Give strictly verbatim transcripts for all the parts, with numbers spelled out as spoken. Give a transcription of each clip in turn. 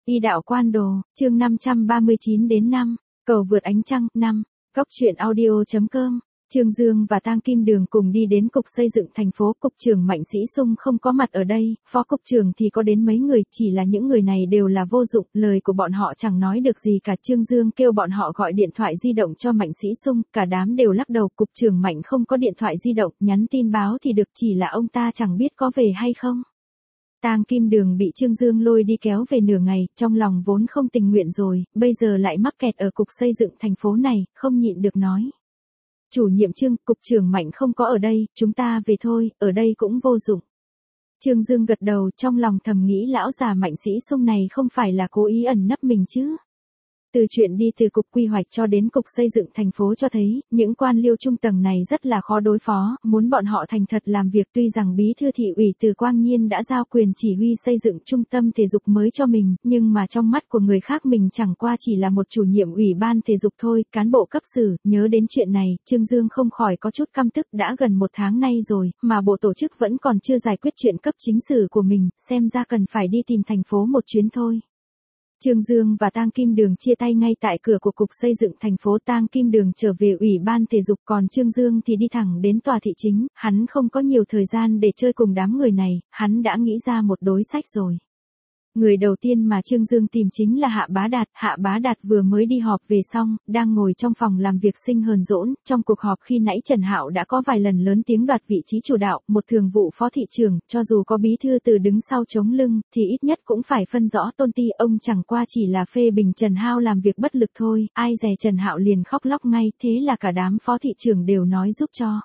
Y đạo quan đồ, chương năm trăm ba mươi chín đến năm, cầu vượt ánh trăng, năm, góc truyện audio.com. Trương Dương và Tang Kim Đường cùng đi đến cục xây dựng thành phố, cục trưởng Mạnh Sĩ Sung không có mặt ở đây, phó cục trưởng thì có đến mấy người, chỉ là những người này đều là vô dụng, lời của bọn họ chẳng nói được gì cả. Trương Dương kêu bọn họ gọi điện thoại di động cho Mạnh Sĩ Sung, cả đám đều lắc đầu, cục trưởng Mạnh không có điện thoại di động, nhắn tin báo thì được, chỉ là ông ta chẳng biết có về hay không. Tang Kim Đường bị Trương Dương lôi đi kéo về nửa ngày, trong lòng vốn không tình nguyện rồi, bây giờ lại mắc kẹt ở cục xây dựng thành phố này, không nhịn được nói. Chủ nhiệm Trương, cục trưởng Mạnh không có ở đây, chúng ta về thôi, ở đây cũng vô dụng. Trương Dương gật đầu, trong lòng thầm nghĩ lão già Mạnh Sĩ Sung này không phải là cố ý ẩn nấp mình chứ. Từ chuyện đi từ cục quy hoạch cho đến cục xây dựng thành phố cho thấy, những quan liêu trung tầng này rất là khó đối phó, muốn bọn họ thành thật làm việc. Tuy rằng bí thư thị ủy Từ Quang Nhiên đã giao quyền chỉ huy xây dựng trung tâm thể dục mới cho mình, nhưng mà trong mắt của người khác mình chẳng qua chỉ là một chủ nhiệm ủy ban thể dục thôi, cán bộ cấp xử. Nhớ đến chuyện này, Trương Dương không khỏi có chút căm tức, đã gần một tháng nay rồi, mà bộ tổ chức vẫn còn chưa giải quyết chuyện cấp chính sử của mình, xem ra cần phải đi tìm thành phố một chuyến thôi. Trương Dương và Tang Kim Đường chia tay ngay tại cửa của cục xây dựng thành phố. Tang Kim Đường trở về ủy ban thể dục, còn Trương Dương thì đi thẳng đến tòa thị chính, hắn không có nhiều thời gian để chơi cùng đám người này, hắn đã nghĩ ra một đối sách rồi. Người đầu tiên mà Trương Dương tìm chính là Hạ Bá Đạt. Hạ Bá Đạt vừa mới đi họp về xong, đang ngồi trong phòng làm việc sinh hờn dỗi. Trong cuộc họp khi nãy Trần Hạo đã có vài lần lớn tiếng đoạt vị trí chủ đạo, một thường vụ phó thị trưởng, cho dù có bí thư Từ đứng sau chống lưng, thì ít nhất cũng phải phân rõ tôn ti. Ông chẳng qua chỉ là phê bình Trần Hạo làm việc bất lực thôi, ai dè Trần Hạo liền khóc lóc ngay, thế là cả đám phó thị trưởng đều nói giúp cho.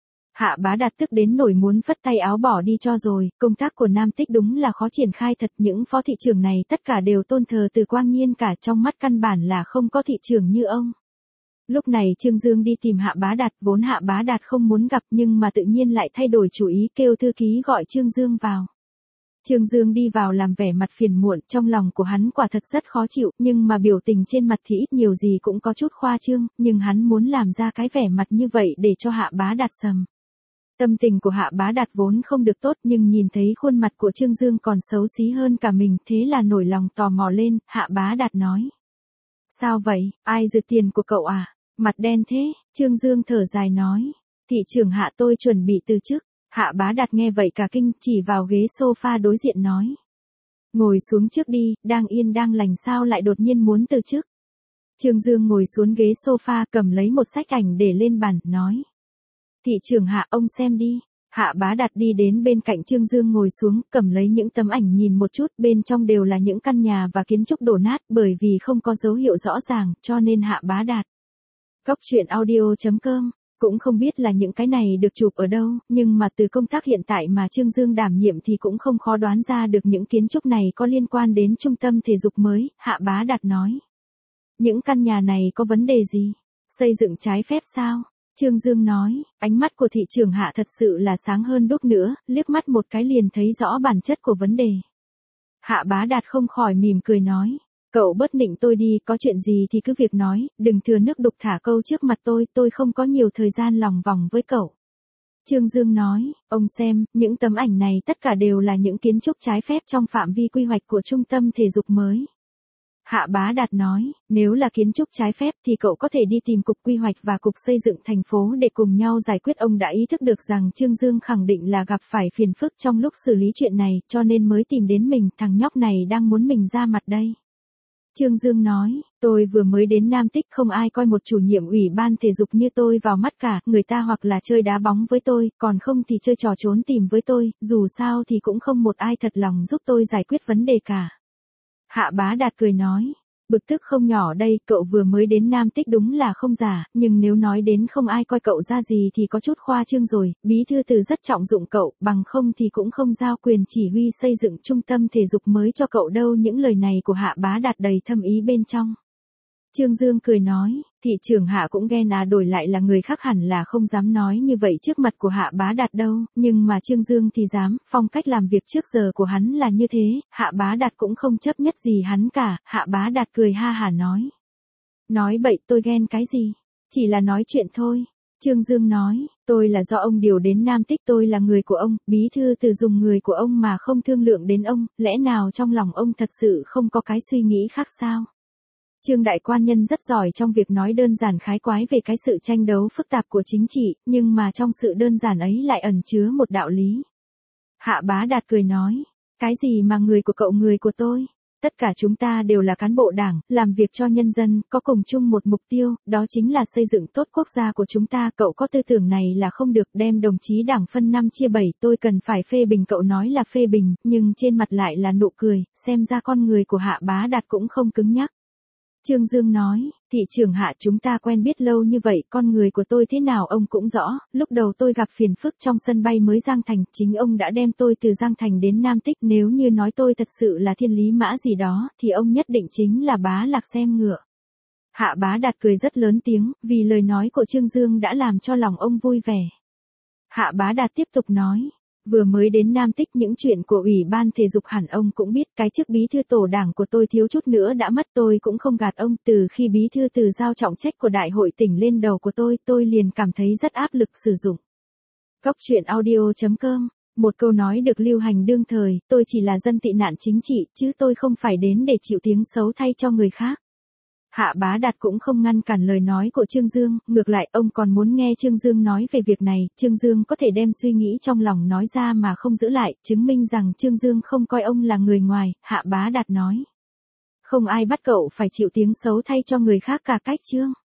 Hạ Bá Đạt tức đến nổi muốn phất tay áo bỏ đi cho rồi, công tác của Nam Tích đúng là khó triển khai thật, những phó thị trưởng này tất cả đều tôn thờ Từ Quang Nhiên cả, trong mắt căn bản là không có thị trưởng như ông. Lúc này Trương Dương đi tìm Hạ Bá Đạt, vốn Hạ Bá Đạt không muốn gặp nhưng mà tự nhiên lại thay đổi chủ ý, kêu thư ký gọi Trương Dương vào. Trương Dương đi vào làm vẻ mặt phiền muộn, trong lòng của hắn quả thật rất khó chịu, nhưng mà biểu tình trên mặt thì ít nhiều gì cũng có chút khoa trương, nhưng hắn muốn làm ra cái vẻ mặt như vậy để cho Hạ Bá Đạt sầm. Tâm tình của Hạ Bá Đạt vốn không được tốt, nhưng nhìn thấy khuôn mặt của Trương Dương còn xấu xí hơn cả mình, thế là nổi lòng tò mò lên. Hạ Bá Đạt nói. Sao vậy, ai giật tiền của cậu à? Mặt đen thế, Trương Dương thở dài nói. Thị trưởng Hạ, tôi chuẩn bị từ chức. Hạ Bá Đạt nghe vậy cả kinh, chỉ vào ghế sofa đối diện nói. Ngồi xuống trước đi, đang yên đang lành sao lại đột nhiên muốn từ chức. Trương Dương ngồi xuống ghế sofa, cầm lấy một sách ảnh để lên bàn, nói. Thị trưởng Hạ, ông xem đi. Hạ Bá Đạt đi đến bên cạnh Trương Dương ngồi xuống, cầm lấy những tấm ảnh nhìn một chút, bên trong đều là những căn nhà và kiến trúc đổ nát, bởi vì không có dấu hiệu rõ ràng, cho nên Hạ Bá Đạt. Góc truyện audio.com, cũng không biết là những cái này được chụp ở đâu, nhưng mà từ công tác hiện tại mà Trương Dương đảm nhiệm thì cũng không khó đoán ra được những kiến trúc này có liên quan đến trung tâm thể dục mới. Hạ Bá Đạt nói. Những căn nhà này có vấn đề gì? Xây dựng trái phép sao? Trương Dương nói, ánh mắt của thị trưởng Hạ thật sự là sáng hơn đúc nữa, liếc mắt một cái liền thấy rõ bản chất của vấn đề. Hạ Bá Đạt không khỏi mỉm cười nói, cậu bớt nịnh tôi đi, có chuyện gì thì cứ việc nói, đừng thừa nước đục thả câu trước mặt tôi, tôi không có nhiều thời gian lòng vòng với cậu. Trương Dương nói, ông xem, những tấm ảnh này tất cả đều là những kiến trúc trái phép trong phạm vi quy hoạch của trung tâm thể dục mới. Hạ Bá Đạt nói, nếu là kiến trúc trái phép thì cậu có thể đi tìm cục quy hoạch và cục xây dựng thành phố để cùng nhau giải quyết. Ông đã ý thức được rằng Trương Dương khẳng định là gặp phải phiền phức trong lúc xử lý chuyện này, cho nên mới tìm đến mình, thằng nhóc này đang muốn mình ra mặt đây. Trương Dương nói, tôi vừa mới đến Nam Tích, không ai coi một chủ nhiệm ủy ban thể dục như tôi vào mắt cả, người ta hoặc là chơi đá bóng với tôi, còn không thì chơi trò trốn tìm với tôi, dù sao thì cũng không một ai thật lòng giúp tôi giải quyết vấn đề cả. Hạ Bá Đạt cười nói, bực tức không nhỏ đây, cậu vừa mới đến Nam Tích đúng là không giả, nhưng nếu nói đến không ai coi cậu ra gì thì có chút khoa trương rồi, bí thư Từ rất trọng dụng cậu, bằng không thì cũng không giao quyền chỉ huy xây dựng trung tâm thể dục mới cho cậu đâu. Những lời này của Hạ Bá Đạt đầy thâm ý bên trong. Trương Dương cười nói, thị trưởng Hạ cũng ghen à, đổi lại là người khác hẳn là không dám nói như vậy trước mặt của Hạ Bá Đạt đâu, nhưng mà Trương Dương thì dám, phong cách làm việc trước giờ của hắn là như thế, Hạ Bá Đạt cũng không chấp nhất gì hắn cả. Hạ Bá Đạt cười ha hả nói. Nói bậy, tôi ghen cái gì? Chỉ là nói chuyện thôi. Trương Dương nói, Tôi là do ông điều đến Nam Tích, tôi là người của ông, bí thư từ dùng người của ông mà không thương lượng đến ông, lẽ nào trong lòng ông thật sự không có cái suy nghĩ khác sao? Trương đại quan nhân rất giỏi trong việc nói đơn giản khái quái về cái sự tranh đấu phức tạp của chính trị, nhưng mà trong sự đơn giản ấy lại ẩn chứa một đạo lý. Hạ Bá Đạt cười nói, cái gì mà người của cậu người của tôi? Tất cả chúng ta đều là cán bộ đảng, làm việc cho nhân dân, có cùng chung một mục tiêu, đó chính là xây dựng tốt quốc gia của chúng ta. Cậu có tư tưởng này là không được, đem đồng chí đảng phân năm chia bảy. Tôi cần phải phê bình, cậu nói là phê bình, nhưng trên mặt lại là nụ cười, xem ra con người của Hạ Bá Đạt cũng không cứng nhắc. Trương Dương nói, thị trưởng Hạ, chúng ta quen biết lâu như vậy, con người của tôi thế nào ông cũng rõ, lúc đầu tôi gặp phiền phức trong sân bay mới Giang Thành, chính ông đã đem tôi từ Giang Thành đến Nam Tích, nếu như nói tôi thật sự là thiên lý mã gì đó, thì ông nhất định chính là bá lạc xem ngựa. Hạ Bá Đạt cười rất lớn tiếng, vì lời nói của Trương Dương đã làm cho lòng ông vui vẻ. Hạ Bá Đạt tiếp tục nói, vừa mới đến Nam Tích, những chuyện của Ủy ban Thể dục hẳn ông cũng biết, cái chức bí thư tổ đảng của tôi thiếu chút nữa đã mất, tôi cũng không gạt ông, từ khi bí thư từ giao trọng trách của đại hội tỉnh lên đầu của tôi, tôi liền cảm thấy rất áp lực sử dụng. Góc truyện audio chấm com, một câu nói được lưu hành đương thời, tôi chỉ là dân tị nạn chính trị, chứ tôi không phải đến để chịu tiếng xấu thay cho người khác. Hạ Bá Đạt cũng không ngăn cản lời nói của Trương Dương, ngược lại ông còn muốn nghe Trương Dương nói về việc này, Trương Dương có thể đem suy nghĩ trong lòng nói ra mà không giữ lại, chứng minh rằng Trương Dương không coi ông là người ngoài. Hạ Bá Đạt nói, không ai bắt cậu phải chịu tiếng xấu thay cho người khác cả, cách Trương